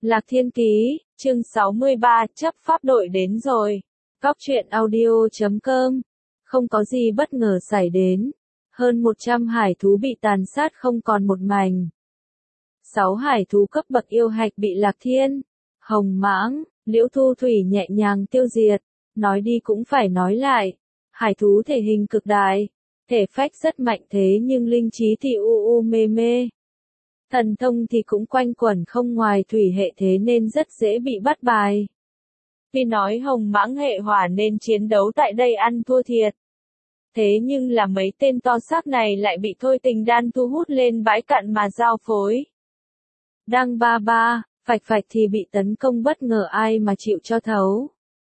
Lạc Thiên Ký, chương 63, chấp pháp đội đến rồi. Góc truyện audio.com. Không có gì bất ngờ xảy đến. Hơn 100 hải thú bị tàn sát không còn một mảnh. 6 hải thú cấp bậc yêu hạch bị Lạc Thiên, Hồng Mãng, Liễu Thu Thủy nhẹ nhàng tiêu diệt. Nói đi cũng phải nói lại. Hải thú thể hình cực đại. Thể phách rất mạnh thế nhưng linh trí thì mê mê. Thần thông thì cũng quanh quẩn không ngoài thủy hệ thế nên rất dễ bị bắt bài. Vì nói Hồng Mãng hệ hỏa nên chiến đấu tại đây ăn thua thiệt. Thế nhưng là mấy tên to xác này lại bị Thôi Tình Đan thu hút lên bãi cạn mà giao phối. Đang ba, phạch thì bị tấn công bất ngờ ai mà chịu cho thấu.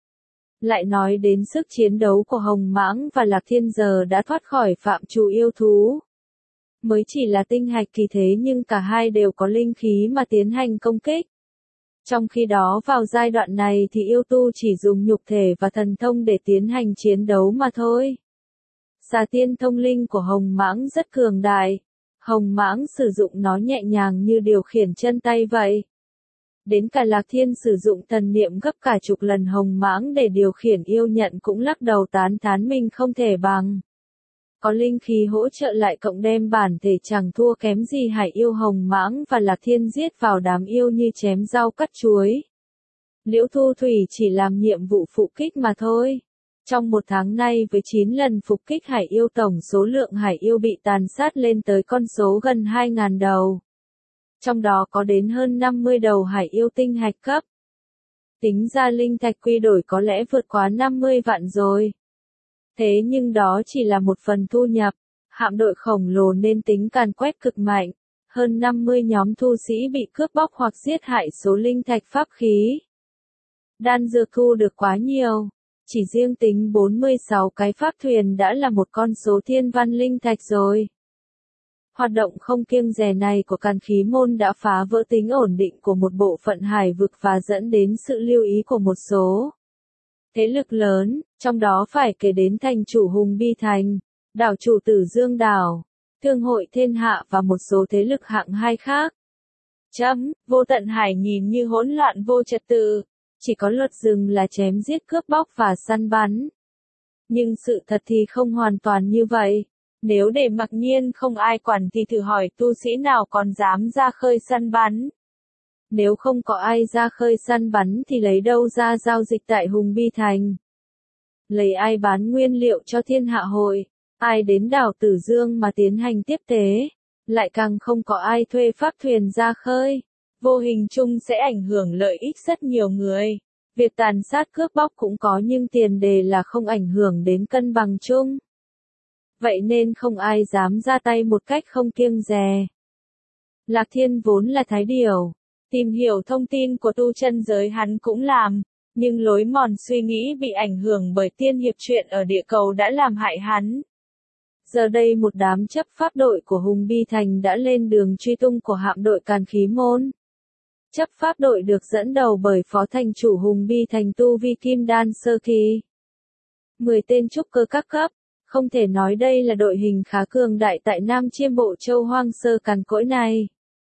Lại nói đến sức chiến đấu của Hồng Mãng và Lạc Thiên giờ đã thoát khỏi phạm trù yêu thú. Mới chỉ là tinh hạch kỳ thế nhưng cả hai đều có linh khí mà tiến hành công kích. Trong khi đó vào giai đoạn này thì yêu tu chỉ dùng nhục thể và thần thông để tiến hành chiến đấu mà thôi. Xà tiên thông linh của Hồng Mãng rất cường đại. Hồng Mãng sử dụng nó nhẹ nhàng như điều khiển chân tay vậy. Đến cả Lạc Thiên sử dụng thần niệm gấp cả chục lần Hồng Mãng để điều khiển yêu nhận cũng lắc đầu tán thán mình không thể bằng. Có linh khí hỗ trợ lại cộng đem bản thể chẳng thua kém gì hải yêu Hồng Mãng và Lạc Thiên giết vào đám yêu như chém rau cắt chuối. Liễu Thu Thủy chỉ làm nhiệm vụ phục kích mà thôi. Trong một tháng nay với 9 lần phục kích hải yêu tổng số lượng hải yêu bị tàn sát lên tới con số gần 2.000 đầu. Trong đó có đến hơn 50 đầu hải yêu tinh hạch cấp. Tính ra linh thạch quy đổi có lẽ vượt quá 50 vạn rồi. Thế nhưng đó chỉ là một phần thu nhập, hạm đội khổng lồ nên tính càn quét cực mạnh, hơn 50 nhóm tu sĩ bị cướp bóc hoặc giết hại số linh thạch pháp khí. Đan dược thu được quá nhiều, chỉ riêng tính 46 cái pháp thuyền đã là một con số thiên văn linh thạch rồi. Hoạt động không kiêng dè này của Càn Khí Môn đã phá vỡ tính ổn định của một bộ phận hải vực và dẫn đến sự lưu ý của một số thế lực lớn, trong đó phải kể đến thành chủ Hùng Bi Thành, đảo chủ Tử Dương Đảo, Thương hội Thiên Hạ và một số thế lực hạng hai khác. Vô tận hải nhìn như hỗn loạn vô trật tự, chỉ có luật rừng là chém giết cướp bóc và săn bắn. Nhưng sự thật thì không hoàn toàn như vậy. Nếu để mặc nhiên không ai quản thì thử hỏi tu sĩ nào còn dám ra khơi săn bắn. Nếu không có ai ra khơi săn bắn thì lấy đâu ra giao dịch tại Hùng Bi Thành? Lấy ai bán nguyên liệu cho Thiên Hạ Hội? Ai đến đảo Tử Dương mà tiến hành tiếp tế? Lại càng không có ai thuê pháp thuyền ra khơi. Vô hình chung sẽ ảnh hưởng lợi ích rất nhiều người. Việc tàn sát cướp bóc cũng có nhưng tiền đề là không ảnh hưởng đến cân bằng chung. Vậy nên không ai dám ra tay một cách không kiêng dè. Lạc Thiên vốn là thái điểu. Tìm hiểu thông tin của tu chân giới hắn cũng làm, nhưng lối mòn suy nghĩ bị ảnh hưởng bởi tiên hiệp truyện ở địa cầu đã làm hại hắn. Giờ đây một đám chấp pháp đội của Hùng Bi Thành đã lên đường truy tung của hạm đội Càn Khí Môn. Chấp pháp đội được dẫn đầu bởi phó thành chủ Hùng Bi Thành tu vi kim đan sơ kỳ. 10 tên trúc cơ các cấp, không thể nói đây là đội hình khá cường đại tại Nam Chiêm Bộ Châu hoang sơ cằn cỗi này.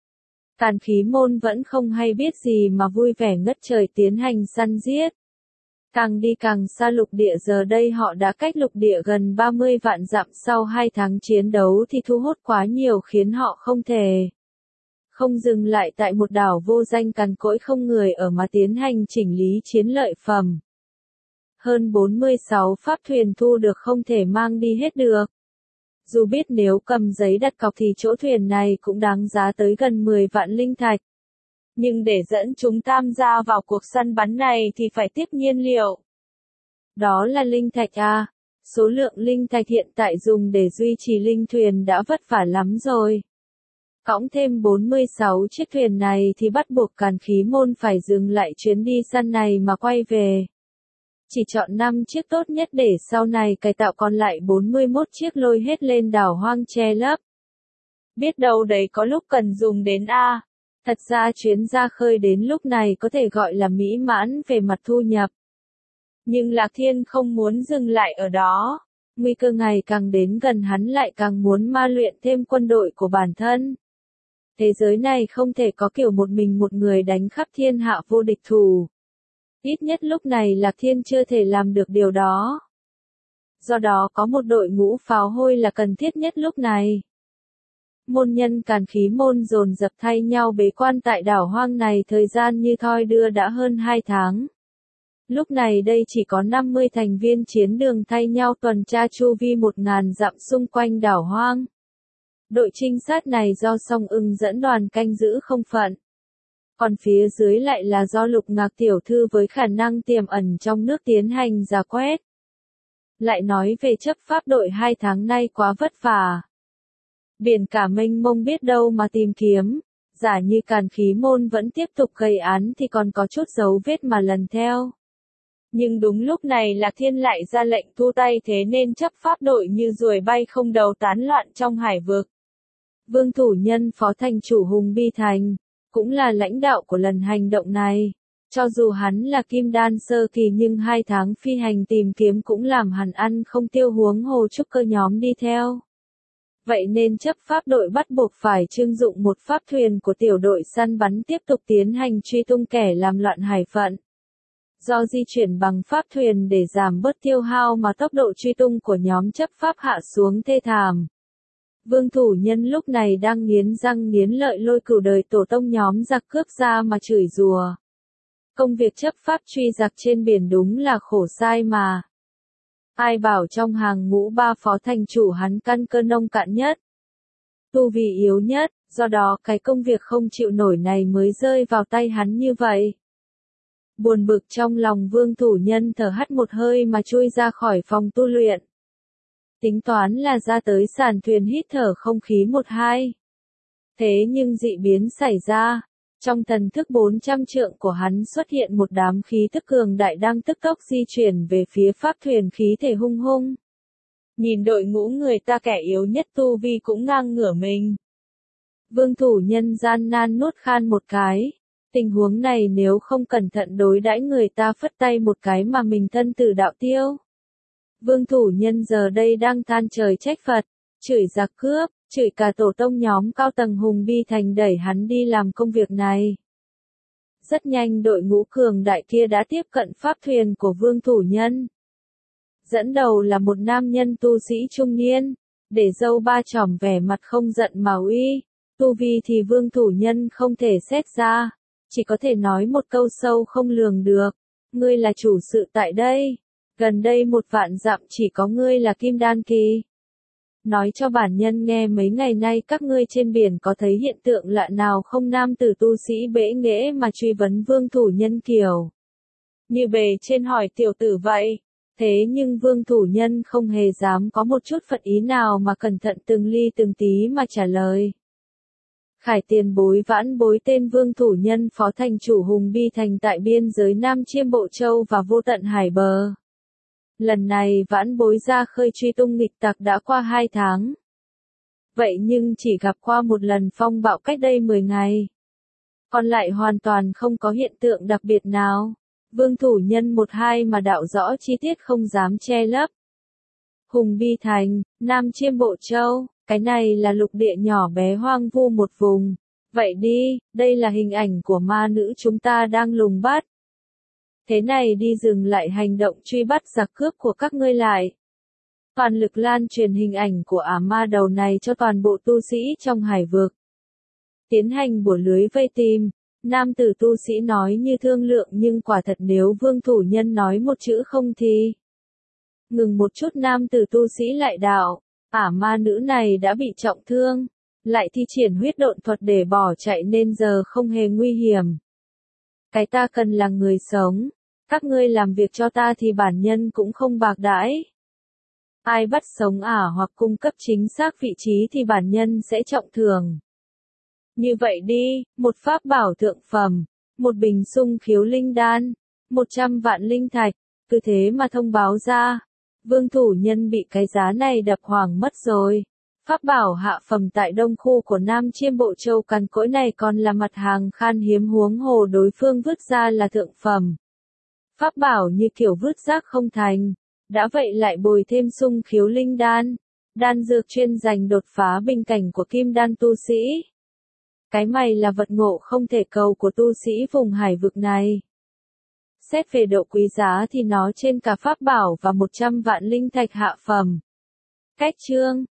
Càn Khí Môn vẫn không hay biết gì mà vui vẻ ngất trời tiến hành săn giết. Càng đi càng xa lục địa giờ đây họ đã cách lục địa gần 30 vạn dặm sau 2 tháng chiến đấu thì thu hút quá nhiều khiến họ không thể không dừng lại tại một đảo vô danh cằn cỗi không người ở mà tiến hành chỉnh lý chiến lợi phẩm. Hơn 46 pháp thuyền thu được không thể mang đi hết được. Dù biết nếu cầm giấy đặt cọc thì chỗ thuyền này cũng đáng giá tới gần 10 vạn linh thạch. Nhưng để dẫn chúng tham gia vào cuộc săn bắn này thì phải tiếp nhiên liệu. Đó là linh thạch à. Số lượng linh thạch hiện tại dùng để duy trì linh thuyền đã vất vả lắm rồi. Cõng thêm 46 chiếc thuyền này thì bắt buộc Càn Khí Môn phải dừng lại chuyến đi săn này mà quay về. Chỉ chọn 5 chiếc tốt nhất để sau này cải tạo còn lại 41 chiếc lôi hết lên đảo hoang che lấp. Biết đâu đấy có lúc cần dùng đến a. Thật ra chuyến ra khơi đến lúc này có thể gọi là mỹ mãn về mặt thu nhập. Nhưng Lạc Thiên không muốn dừng lại ở đó. Nguy cơ ngày càng đến gần hắn lại càng muốn ma luyện thêm quân đội của bản thân. Thế giới này không thể có kiểu một mình một người đánh khắp thiên hạ vô địch thủ. Ít nhất lúc này Lạc Thiên chưa thể làm được điều đó. Do đó có một đội ngũ pháo hôi là cần thiết nhất lúc này. Môn nhân Càn Khí môn dồn dập thay nhau bế quan tại đảo hoang này thời gian như thoi đưa đã hơn 2 tháng. Lúc này đây chỉ có 50 thành viên chiến đường thay nhau tuần tra chu vi 1.000 dặm xung quanh đảo hoang. Đội trinh sát này do Song Ưng dẫn đoàn canh giữ không phận. Còn phía dưới lại là do Lục Ngạc tiểu thư với khả năng tiềm ẩn trong nước tiến hành rà quét. Lại nói về chấp pháp đội 2 tháng nay quá vất vả. Biển cả mênh mông biết đâu mà tìm kiếm, giả như Càn Khí môn vẫn tiếp tục gây án thì còn có chút dấu vết mà lần theo. Nhưng đúng lúc này Lạc Thiên lại ra lệnh thu tay, thế nên chấp pháp đội như ruồi bay không đầu tán loạn trong hải vực. Vương thủ nhân phó thành chủ Hùng Bi Thành, cũng là lãnh đạo của lần hành động này. Cho dù hắn là kim đan sơ kỳ nhưng 2 tháng phi hành tìm kiếm cũng làm hắn ăn không tiêu, huống hồ trúc cơ nhóm đi theo. Vậy nên chấp pháp đội bắt buộc phải trưng dụng một pháp thuyền của tiểu đội săn bắn tiếp tục tiến hành truy tung kẻ làm loạn hải phận. Do di chuyển bằng pháp thuyền để giảm bớt tiêu hao mà tốc độ truy tung của nhóm chấp pháp hạ xuống thê thảm. Vương thủ nhân lúc này đang nghiến răng nghiến lợi lôi cửu đời tổ tông nhóm giặc cướp ra mà chửi rủa. Công việc chấp pháp truy giặc trên biển đúng là khổ sai mà. Ai bảo trong hàng ngũ 3 phó thành chủ hắn căn cơ nông cạn nhất, tu vi yếu nhất, do đó cái công việc không chịu nổi này mới rơi vào tay hắn như vậy. Buồn bực trong lòng vương thủ nhân thở hắt một hơi mà chui ra khỏi phòng tu luyện. Tính toán là ra tới sàn thuyền hít thở không khí 1-2. Thế nhưng dị biến xảy ra. Trong thần thức 400 trượng của hắn xuất hiện một đám khí tức cường đại đang tức tốc di chuyển về phía pháp thuyền, khí thể hung hung. Nhìn đội ngũ người ta kẻ yếu nhất tu vi cũng ngang ngửa mình. Vương thủ nhân gian nan nuốt khan một cái. Tình huống này nếu không cẩn thận đối đãi người ta phất tay một cái mà mình thân tử đạo tiêu. Vương thủ nhân giờ đây đang than trời trách Phật, chửi giặc cướp, chửi cả tổ tông nhóm cao tầng Hùng Bi Thành đẩy hắn đi làm công việc này. Rất nhanh đội ngũ cường đại kia đã tiếp cận pháp thuyền của vương thủ nhân. Dẫn đầu là một nam nhân tu sĩ trung niên, để râu ba chỏm vẻ mặt không giận mà uy, tu vi thì vương thủ nhân không thể xét ra, chỉ có thể nói một câu sâu không lường được, ngươi là chủ sự tại đây, gần đây 1 vạn dặm chỉ có ngươi là kim đan kỳ. Nói cho bản nhân nghe mấy ngày nay các ngươi trên biển có thấy hiện tượng lạ nào không? Nam tử tu sĩ bẽ nghễ mà truy vấn vương thủ nhân kiểu như bề trên hỏi tiểu tử vậy. Thế nhưng vương thủ nhân không hề dám có một chút phật ý nào mà cẩn thận từng ly từng tí mà trả lời. Khải tiền bối vãn bối tên vương thủ nhân phó thành chủ Hùng Bi Thành tại biên giới Nam Chiêm Bộ Châu và vô tận hải bờ. Lần này vãn bối ra khơi truy tung nghịch tặc đã qua 2 tháng. Vậy nhưng chỉ gặp qua một lần phong bạo cách đây 10 ngày. Còn lại hoàn toàn không có hiện tượng đặc biệt nào. Vương thủ nhân 1-2 mà đạo rõ chi tiết không dám che lấp. Hùng Bi Thành, Nam Chiêm Bộ Châu, cái này là lục địa nhỏ bé hoang vu một vùng. Vậy đi, đây là hình ảnh của ma nữ chúng ta đang lùng bắt. Thế này đi dừng lại hành động truy bắt giặc cướp của các ngươi lại. Toàn lực lan truyền hình ảnh của ả ma đầu này cho toàn bộ tu sĩ trong hải vực. Tiến hành bủa lưới vây tìm, nam tử tu sĩ nói như thương lượng nhưng quả thật nếu vương thủ nhân nói một chữ không thì. Ngừng một chút nam tử tu sĩ lại đạo, ả ma nữ này đã bị trọng thương, lại thi triển huyết độn thuật để bỏ chạy nên giờ không hề nguy hiểm. Cái ta cần là người sống. Các ngươi làm việc cho ta thì bản nhân cũng không bạc đãi. Ai bắt sống ả hoặc cung cấp chính xác vị trí thì bản nhân sẽ trọng thưởng. Như vậy đi, một pháp bảo thượng phẩm, một bình sung khiếu linh đan, 100 vạn linh thạch, cứ thế mà thông báo ra. Vương thủ nhân bị cái giá này đập hoảng mất rồi. Pháp bảo hạ phẩm tại đông khu của Nam Chiêm Bộ Châu cằn cỗi này còn là mặt hàng khan hiếm, huống hồ đối phương vứt ra là thượng phẩm. Pháp bảo như kiểu vứt rác không thành, đã vậy lại bồi thêm sung khiếu linh đan, đan dược chuyên dành đột phá bình cảnh của kim đan tu sĩ. Cái mày là vật ngộ không thể cầu của tu sĩ vùng hải vực này. Xét về độ quý giá thì nó trên cả pháp bảo và 100 vạn linh thạch hạ phẩm. Cách chương